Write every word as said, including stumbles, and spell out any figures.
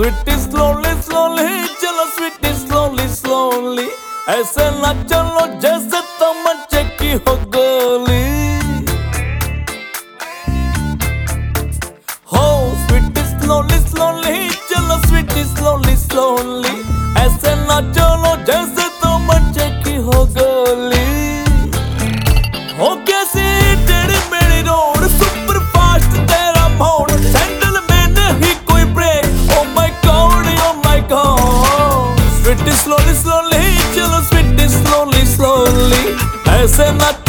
Sweety slowly slowly चलो sweetie slowly slowly, ऐसे ना चलो जैसे तमंचे की हो गोली। हो स्वीटी स्लोली स्लोली चलो स्वीटी स्लोली स्लोली, ऐसे ना चलो जैसे तमंचे की हो गोली। हो कैसी तेरी मेरी रोड सुपर फास्ट तेरा मोड़, सैंडल में नहीं कोई brake. Oh my god oh my god, sweetie slowly slowly चलो स्वीटी स्लोली स्लोली, ऐसे ना